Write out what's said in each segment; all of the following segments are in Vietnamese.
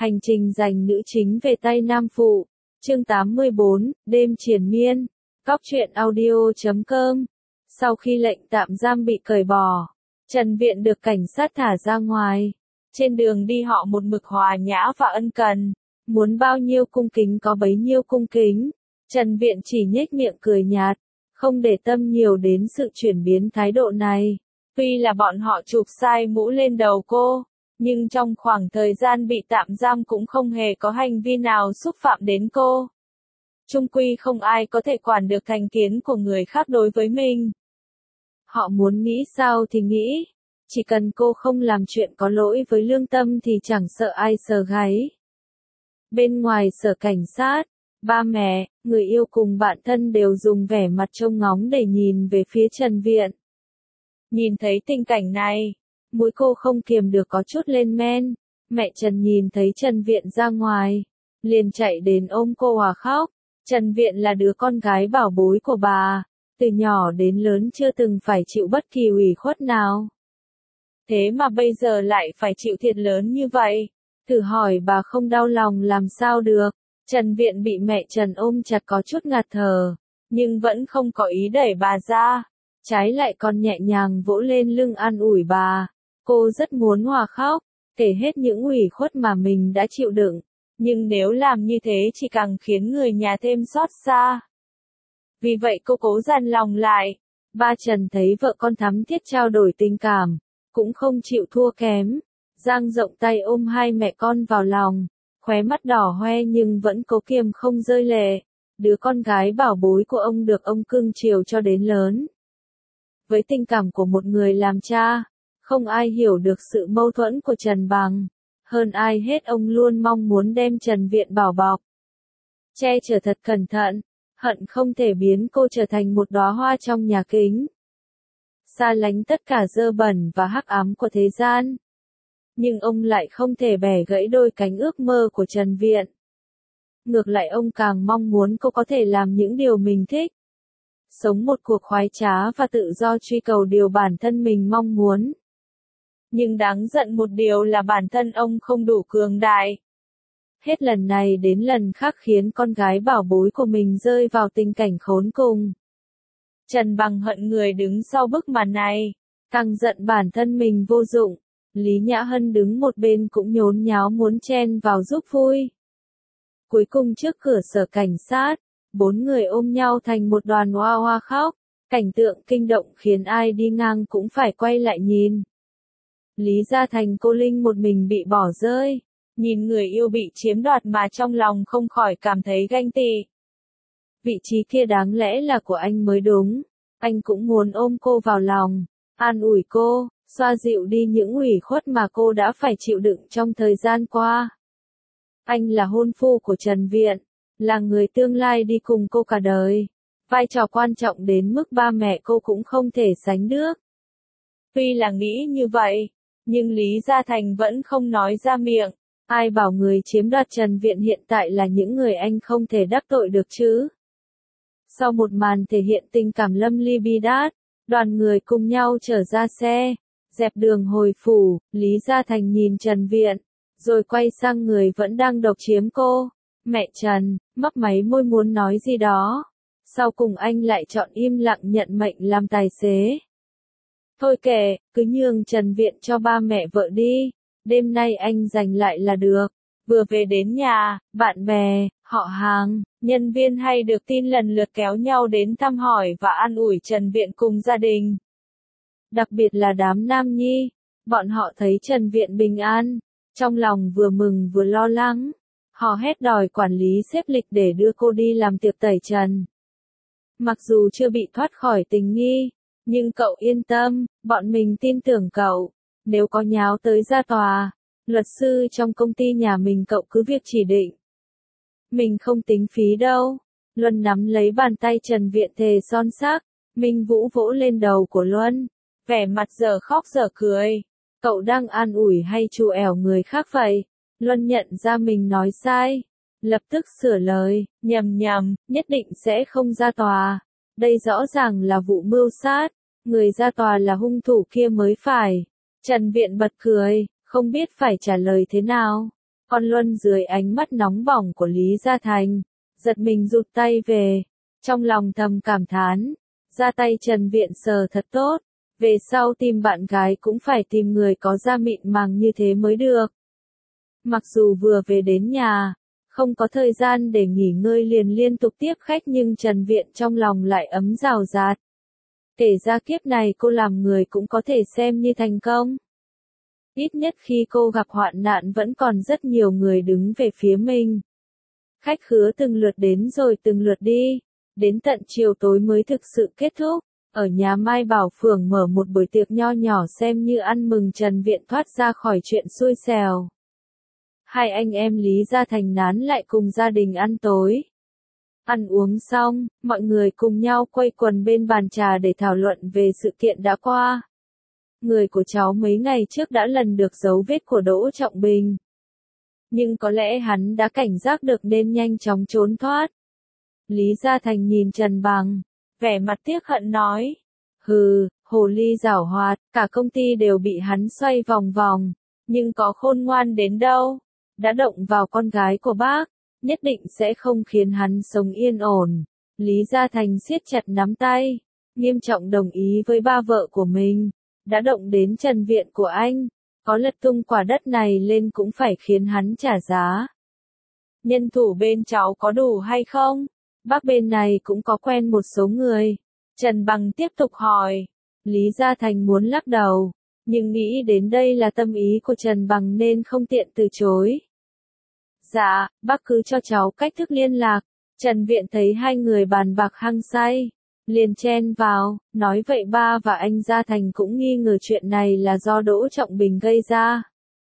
Hành trình giành nữ chính về tay nam phụ. Chương 84, đêm triền miên. Cóc truyện audio.com. Sau khi lệnh tạm giam bị cởi bỏ, Trần Viện được cảnh sát thả ra ngoài. Trên đường đi họ một mực hòa nhã và ân cần, muốn bao nhiêu cung kính có bấy nhiêu cung kính. Trần Viện chỉ nhếch miệng cười nhạt, không để tâm nhiều đến sự chuyển biến thái độ này. Tuy là bọn họ chụp sai mũ lên đầu cô, nhưng trong khoảng thời gian bị tạm giam cũng không hề có hành vi nào xúc phạm đến cô. Chung quy không ai có thể quản được thành kiến của người khác đối với mình. Họ muốn nghĩ sao thì nghĩ, chỉ cần cô không làm chuyện có lỗi với lương tâm thì chẳng sợ ai sờ gáy. Bên ngoài sở cảnh sát, ba mẹ, người yêu cùng bạn thân đều dùng vẻ mặt trông ngóng để nhìn về phía Trần Viện. Nhìn thấy tình cảnh này, mũi cô không kiềm được có chút lên men. Mẹ Trần nhìn thấy Trần Viện ra ngoài, liền chạy đến ôm cô hòa khóc. Trần Viện là đứa con gái bảo bối của bà, từ nhỏ đến lớn chưa từng phải chịu bất kỳ ủy khuất nào. Thế mà bây giờ lại phải chịu thiệt lớn như vậy, thử hỏi bà không đau lòng làm sao được. Trần Viện bị mẹ Trần ôm chặt có chút ngạt thở, nhưng vẫn không có ý đẩy bà ra, trái lại còn nhẹ nhàng vỗ lên lưng an ủi bà. Cô rất muốn hòa khóc, kể hết những ủy khuất mà mình đã chịu đựng, nhưng nếu làm như thế chỉ càng khiến người nhà thêm xót xa. Vì vậy cô cố dằn lòng lại. Ba Trần thấy vợ con thắm thiết trao đổi tình cảm, cũng không chịu thua kém, dang rộng tay ôm hai mẹ con vào lòng, khóe mắt đỏ hoe nhưng vẫn cố kiềm không rơi lệ. Đứa con gái bảo bối của ông được ông cưng chiều cho đến lớn. Với tình cảm của một người làm cha, không ai hiểu được sự mâu thuẫn của Trần bằng. Hơn ai hết ông luôn mong muốn đem Trần Viện bảo bọc, che chở thật cẩn thận, hận không thể biến cô trở thành một đóa hoa trong nhà kính, xa lánh tất cả dơ bẩn và hắc ám của thế gian. Nhưng ông lại không thể bẻ gãy đôi cánh ước mơ của Trần Viện. Ngược lại ông càng mong muốn cô có thể làm những điều mình thích, sống một cuộc khoái trá và tự do truy cầu điều bản thân mình mong muốn. Nhưng đáng giận một điều là bản thân ông không đủ cường đại. Hết lần này đến lần khác khiến con gái bảo bối của mình rơi vào tình cảnh khốn cùng. Trần bằng hận người đứng sau bức màn này, càng giận bản thân mình vô dụng. Lý Nhã Hân đứng một bên cũng nhốn nháo muốn chen vào giúp vui. Cuối cùng trước cửa sở cảnh sát, bốn người ôm nhau thành một đoàn hoa hoa khóc. Cảnh tượng kinh động khiến ai đi ngang cũng phải quay lại nhìn. Lý Gia Thành cô Linh một mình bị bỏ rơi, nhìn người yêu bị chiếm đoạt mà trong lòng không khỏi cảm thấy ganh tị. Vị trí kia đáng lẽ là của anh mới đúng, anh cũng muốn ôm cô vào lòng, an ủi cô, xoa dịu đi những ủy khuất mà cô đã phải chịu đựng trong thời gian qua. Anh là hôn phu của Trần Viện, là người tương lai đi cùng cô cả đời, vai trò quan trọng đến mức ba mẹ cô cũng không thể sánh được. Tuy là nghĩ như vậy, nhưng Lý Gia Thành vẫn không nói ra miệng. Ai bảo người chiếm đoạt Trần Viện hiện tại là những người anh không thể đắc tội được chứ. Sau một màn thể hiện tình cảm lâm ly bi đát, đoàn người cùng nhau trở ra xe, dẹp đường hồi phủ. Lý Gia Thành nhìn Trần Viện, rồi quay sang người vẫn đang độc chiếm cô. Mẹ Trần, mấp máy môi muốn nói gì đó. Sau cùng anh lại chọn im lặng nhận mệnh làm tài xế. Thôi kệ, cứ nhường Trần Viện cho ba mẹ vợ đi, đêm nay anh giành lại là được. Vừa về đến nhà, bạn bè, họ hàng, nhân viên hay được tin lần lượt kéo nhau đến thăm hỏi và an ủi Trần Viện cùng gia đình. Đặc biệt là đám nam nhi, bọn họ thấy Trần Viện bình an, trong lòng vừa mừng vừa lo lắng. Họ hét đòi quản lý xếp lịch để đưa cô đi làm tiệc tẩy trần. Mặc dù chưa bị thoát khỏi tình nghi, nhưng cậu yên tâm, bọn mình tin tưởng cậu. Nếu có nháo tới ra tòa, luật sư trong công ty nhà mình cậu cứ việc chỉ định. Mình không tính phí đâu. Luân nắm lấy bàn tay Trần Viện thề son xác. Minh Vũ vỗ lên đầu của Luân, vẻ mặt giờ khóc giờ cười. Cậu đang an ủi hay trù ẻo người khác vậy? Luân nhận ra mình nói sai, lập tức sửa lời, nhầm, nhất định sẽ không ra tòa. Đây rõ ràng là vụ mưu sát, người ra tòa là hung thủ kia mới phải. Trần Viện bật cười, không biết phải trả lời thế nào. Con Luân dưới ánh mắt nóng bỏng của Lý Gia Thành, giật mình rụt tay về, trong lòng thầm cảm thán, ra tay Trần Viện sờ thật tốt, về sau tìm bạn gái cũng phải tìm người có da mịn màng như thế mới được. Mặc dù vừa về đến nhà, không có thời gian để nghỉ ngơi liền liên tục tiếp khách nhưng Trần Viện trong lòng lại ấm rào rạt. Kể ra kiếp này cô làm người cũng có thể xem như thành công. Ít nhất khi cô gặp hoạn nạn vẫn còn rất nhiều người đứng về phía mình. Khách khứa từng lượt đến rồi từng lượt đi, đến tận chiều tối mới thực sự kết thúc. Ở nhà Mai Bảo Phượng mở một buổi tiệc nho nhỏ xem như ăn mừng Trần Viện thoát ra khỏi chuyện xui xẻo. Hai anh em Lý Gia Thành nán lại cùng gia đình ăn tối. Ăn uống xong, mọi người cùng nhau quây quần bên bàn trà để thảo luận về sự kiện đã qua. Người của cháu mấy ngày trước đã lần được dấu vết của Đỗ Trọng Bình. Nhưng có lẽ hắn đã cảnh giác được nên nhanh chóng trốn thoát. Lý Gia Thành nhìn Trần Bằng, vẻ mặt tiếc hận nói. Hừ, hồ ly giảo hoạt, cả công ty đều bị hắn xoay vòng vòng. Nhưng có khôn ngoan đến đâu, đã động vào con gái của bác, nhất định sẽ không khiến hắn sống yên ổn. Lý Gia Thành siết chặt nắm tay, nghiêm trọng đồng ý với ba vợ của mình. Đã động đến Trần Viện của anh, có lật tung quả đất này lên cũng phải khiến hắn trả giá. Nhân thủ bên cháu có đủ hay không? Bác bên này cũng có quen một số người. Trần Bằng tiếp tục hỏi. Lý Gia Thành muốn lắc đầu, nhưng nghĩ đến đây là tâm ý của Trần Bằng nên không tiện từ chối. Dạ, bác cứ cho cháu cách thức liên lạc. Trần Viện thấy hai người bàn bạc hăng say, liền chen vào, nói vậy ba và anh Gia Thành cũng nghi ngờ chuyện này là do Đỗ Trọng Bình gây ra.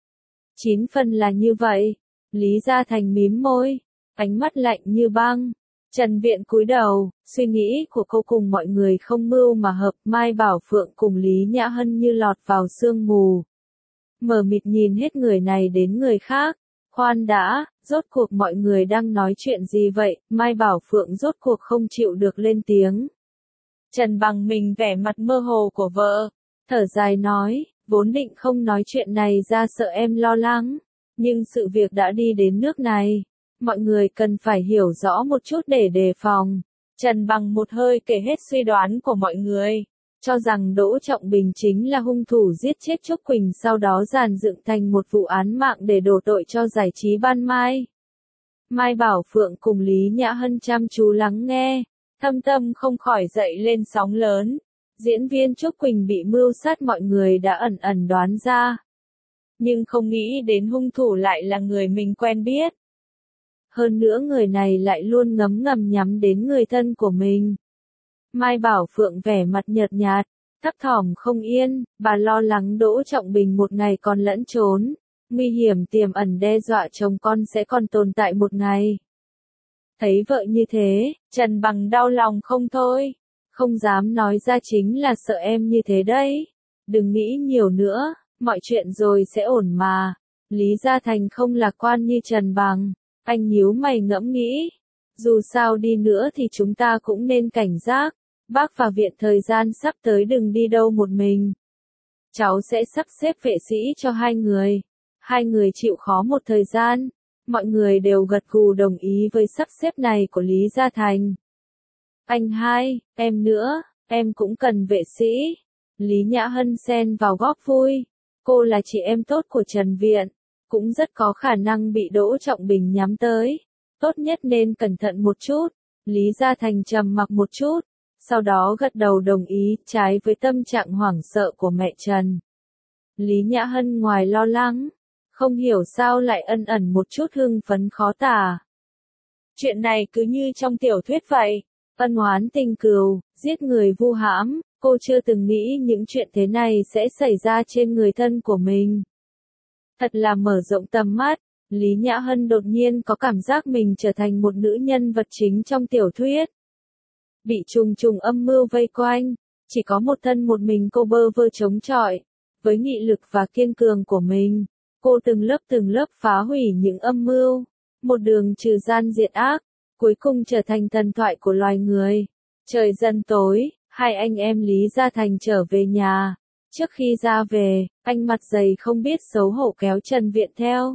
9 phần là như vậy. Lý Gia Thành mím môi, ánh mắt lạnh như băng. Trần Viện cúi đầu, suy nghĩ của cô cùng mọi người không mưu mà hợp. Mai Bảo Phượng cùng Lý Nhã Hân như lọt vào sương mù. Mờ mịt nhìn hết người này đến người khác. Khoan đã, rốt cuộc mọi người đang nói chuyện gì vậy? Mai Bảo Phượng rốt cuộc không chịu được lên tiếng. Trần Bằng mình vẻ mặt mơ hồ của vợ, thở dài nói, vốn định không nói chuyện này ra sợ em lo lắng, nhưng sự việc đã đi đến nước này, mọi người cần phải hiểu rõ một chút để đề phòng. Trần Bằng một hơi kể hết suy đoán của mọi người, cho rằng Đỗ Trọng Bình chính là hung thủ giết chết Trúc Quỳnh sau đó dàn dựng thành một vụ án mạng để đổ tội cho giải trí ban mai. Mai Bảo Phượng cùng Lý Nhã Hân chăm chú lắng nghe. Thâm tâm không khỏi dậy lên sóng lớn. Diễn viên Trúc Quỳnh bị mưu sát mọi người đã ẩn ẩn đoán ra. Nhưng không nghĩ đến hung thủ lại là người mình quen biết. Hơn nữa người này lại luôn ngấm ngầm nhắm đến người thân của mình. Mai Bảo Phượng vẻ mặt nhợt nhạt, thấp thỏm không yên, bà lo lắng Đỗ Trọng Bình một ngày còn lẫn trốn. Nguy hiểm tiềm ẩn đe dọa chồng con sẽ còn tồn tại một ngày. Thấy vợ như thế, Trần Bằng đau lòng không thôi. Không dám nói ra chính là sợ em như thế đấy. Đừng nghĩ nhiều nữa, mọi chuyện rồi sẽ ổn mà. Lý Gia Thành không lạc quan như Trần Bằng. Anh nhíu mày ngẫm nghĩ. Dù sao đi nữa thì chúng ta cũng nên cảnh giác. Bác và Viện thời gian sắp tới đừng đi đâu một mình. Cháu sẽ sắp xếp vệ sĩ cho hai người. Hai người chịu khó một thời gian. Mọi người đều gật gù đồng ý với sắp xếp này của Lý Gia Thành. Anh hai, em nữa, em cũng cần vệ sĩ. Lý Nhã Hân xen vào góp vui. Cô là chị em tốt của Trần Viện, cũng rất có khả năng bị Đỗ Trọng Bình nhắm tới. Tốt nhất nên cẩn thận một chút. Lý Gia Thành trầm mặc một chút, sau đó gật đầu đồng ý, trái với tâm trạng hoảng sợ của mẹ Trần. Lý Nhã Hân ngoài lo lắng, không hiểu sao lại ân ẩn một chút hưng phấn khó tả. Chuyện này cứ như trong tiểu thuyết vậy, ân oán tình cừu, giết người vu hãm, cô chưa từng nghĩ những chuyện thế này sẽ xảy ra trên người thân của mình. Thật là mở rộng tầm mắt, Lý Nhã Hân đột nhiên có cảm giác mình trở thành một nữ nhân vật chính trong tiểu thuyết. Bị trùng trùng âm mưu vây quanh, chỉ có một thân một mình cô bơ vơ chống chọi, với nghị lực và kiên cường của mình. Cô từng lớp phá hủy những âm mưu, một đường trừ gian diệt ác, cuối cùng trở thành thần thoại của loài người. Trời dần tối, hai anh em Lý Gia Thành trở về nhà. Trước khi ra về, anh mặt dày không biết xấu hổ kéo Trần Viện theo.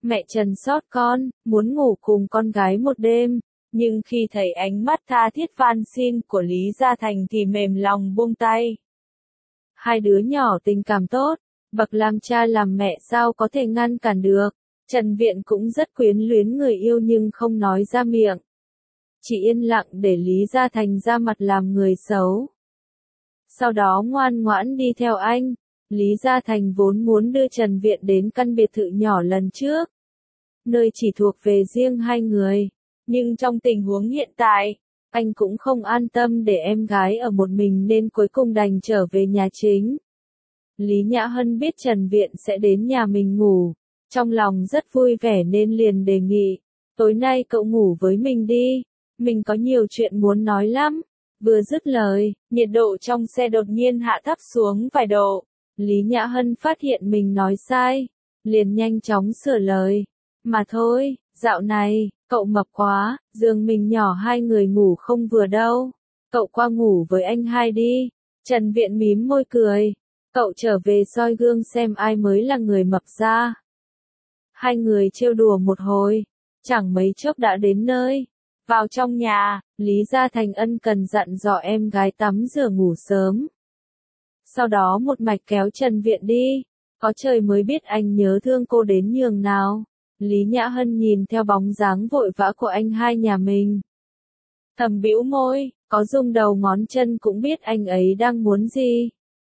Mẹ Trần xót con, muốn ngủ cùng con gái một đêm, nhưng khi thấy ánh mắt tha thiết van xin của Lý Gia Thành thì mềm lòng buông tay. Hai đứa nhỏ tình cảm tốt, bậc làm cha làm mẹ sao có thể ngăn cản được. Trần Viện cũng rất quyến luyến người yêu nhưng không nói ra miệng. Chỉ yên lặng để Lý Gia Thành ra mặt làm người xấu. Sau đó ngoan ngoãn đi theo anh. Lý Gia Thành vốn muốn đưa Trần Viện đến căn biệt thự nhỏ lần trước, nơi chỉ thuộc về riêng hai người. Nhưng trong tình huống hiện tại, anh cũng không an tâm để em gái ở một mình nên cuối cùng đành trở về nhà chính. Lý Nhã Hân biết Trần Viện sẽ đến nhà mình ngủ, trong lòng rất vui vẻ nên liền đề nghị, tối nay cậu ngủ với mình đi, mình có nhiều chuyện muốn nói lắm. Vừa dứt lời, nhiệt độ trong xe đột nhiên hạ thấp xuống vài độ. Lý Nhã Hân phát hiện mình nói sai, liền nhanh chóng sửa lời. Mà thôi, dạo này, cậu mập quá, giường mình nhỏ hai người ngủ không vừa đâu. Cậu qua ngủ với anh hai đi. Trần Viện mím môi cười. Cậu trở về soi gương xem ai mới là người mập ra. Hai người trêu đùa một hồi, chẳng mấy chốc đã đến nơi. Vào trong nhà, Lý Gia Thành ân cần dặn dò em gái tắm rửa ngủ sớm. Sau đó một mạch kéo Trần Viện đi, có trời mới biết anh nhớ thương cô đến nhường nào. Lý Nhã Hân nhìn theo bóng dáng vội vã của anh hai nhà mình, thầm bĩu môi, có rung đầu ngón chân cũng biết anh ấy đang muốn gì.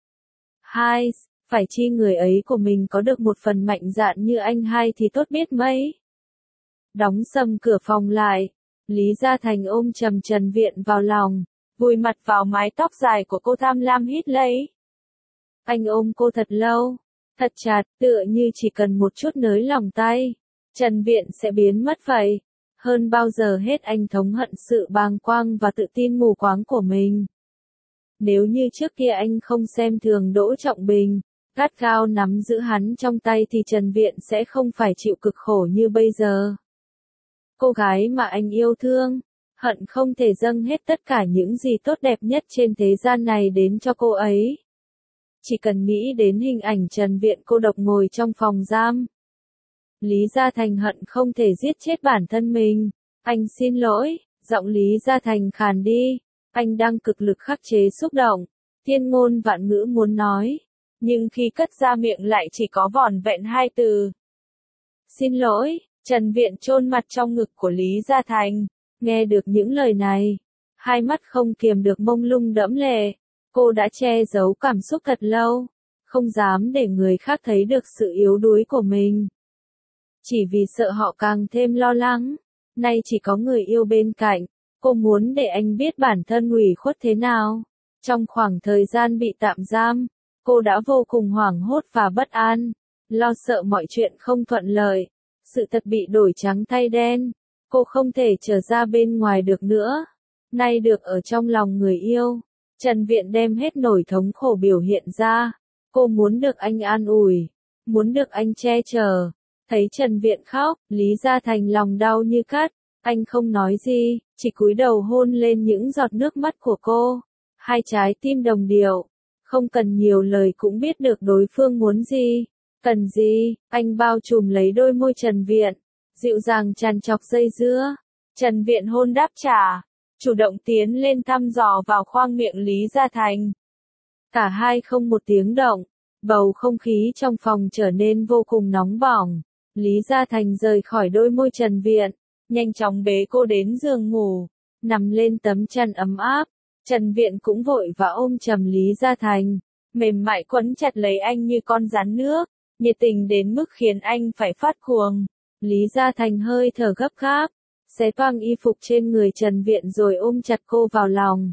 Hai, phải chi người ấy của mình có được một phần mạnh dạn như anh hai thì tốt biết mấy. Đóng sầm cửa phòng lại, Lý Gia Thành ôm chầm Trần Viện vào lòng, vùi mặt vào mái tóc dài của cô tham lam hít lấy. Anh ôm cô thật lâu, thật chặt, tựa như chỉ cần một chút nới lỏng tay, Trần Viện sẽ biến mất vậy. Hơn bao giờ hết anh thống hận sự bàng quang và tự tin mù quáng của mình. Nếu như trước kia anh không xem thường Đỗ Trọng Bình, gắt gao nắm giữ hắn trong tay thì Trần Viện sẽ không phải chịu cực khổ như bây giờ. Cô gái mà anh yêu thương, hận không thể dâng hết tất cả những gì tốt đẹp nhất trên thế gian này đến cho cô ấy. Chỉ cần nghĩ đến hình ảnh Trần Viện cô độc ngồi trong phòng giam. Lý Gia Thành hận không thể giết chết bản thân mình. Anh xin lỗi, giọng Lý Gia Thành khàn đi. Anh đang cực lực khắc chế xúc động, thiên ngôn vạn ngữ muốn nói, nhưng khi cất ra miệng lại chỉ có vỏn vẹn hai từ. Xin lỗi. Trần Viện chôn mặt trong ngực của Lý Gia Thành, nghe được những lời này, hai mắt không kiềm được mông lung đẫm lệ. Cô đã che giấu cảm xúc thật lâu, không dám để người khác thấy được sự yếu đuối của mình. Chỉ vì sợ họ càng thêm lo lắng, nay chỉ có người yêu bên cạnh, cô muốn để anh biết bản thân ủy khuất thế nào. Trong khoảng thời gian bị tạm giam, cô đã vô cùng hoảng hốt và bất an, lo sợ mọi chuyện không thuận lợi. Sự thật bị đổi trắng thay đen, cô không thể trở ra bên ngoài được nữa. Nay được ở trong lòng người yêu, Trần Viện đem hết nỗi thống khổ biểu hiện ra. Cô muốn được anh an ủi, muốn được anh che chở. Thấy Trần Viện khóc, Lý Gia Thành lòng đau như cắt. Anh không nói gì, chỉ cúi đầu hôn lên những giọt nước mắt của cô. Hai trái tim đồng điệu, không cần nhiều lời cũng biết được đối phương muốn gì. Cần gì, anh bao trùm lấy đôi môi Trần Viện, dịu dàng tràn trọc dây dưa. Trần Viện hôn đáp trả, chủ động tiến lên thăm dò vào khoang miệng Lý Gia Thành. Cả hai không một tiếng động, bầu không khí trong phòng trở nên vô cùng nóng bỏng. Lý Gia Thành rời khỏi đôi môi Trần Viện, nhanh chóng bế cô đến giường ngủ, nằm lên tấm chăn ấm áp. Trần Viện cũng vội và ôm chầm Lý Gia Thành, mềm mại quấn chặt lấy anh như con rắn nước. Nhiệt tình đến mức khiến anh phải phát cuồng. Lý Gia Thành hơi thở gấp gáp, xé toang y phục trên người Trần Viện rồi ôm chặt cô vào lòng.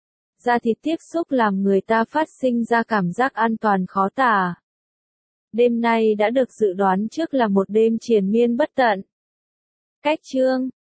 Da thịt tiếp xúc làm người ta phát sinh ra cảm giác an toàn khó tả. Đêm nay đã được dự đoán trước là một đêm triền miên bất tận. Cách chương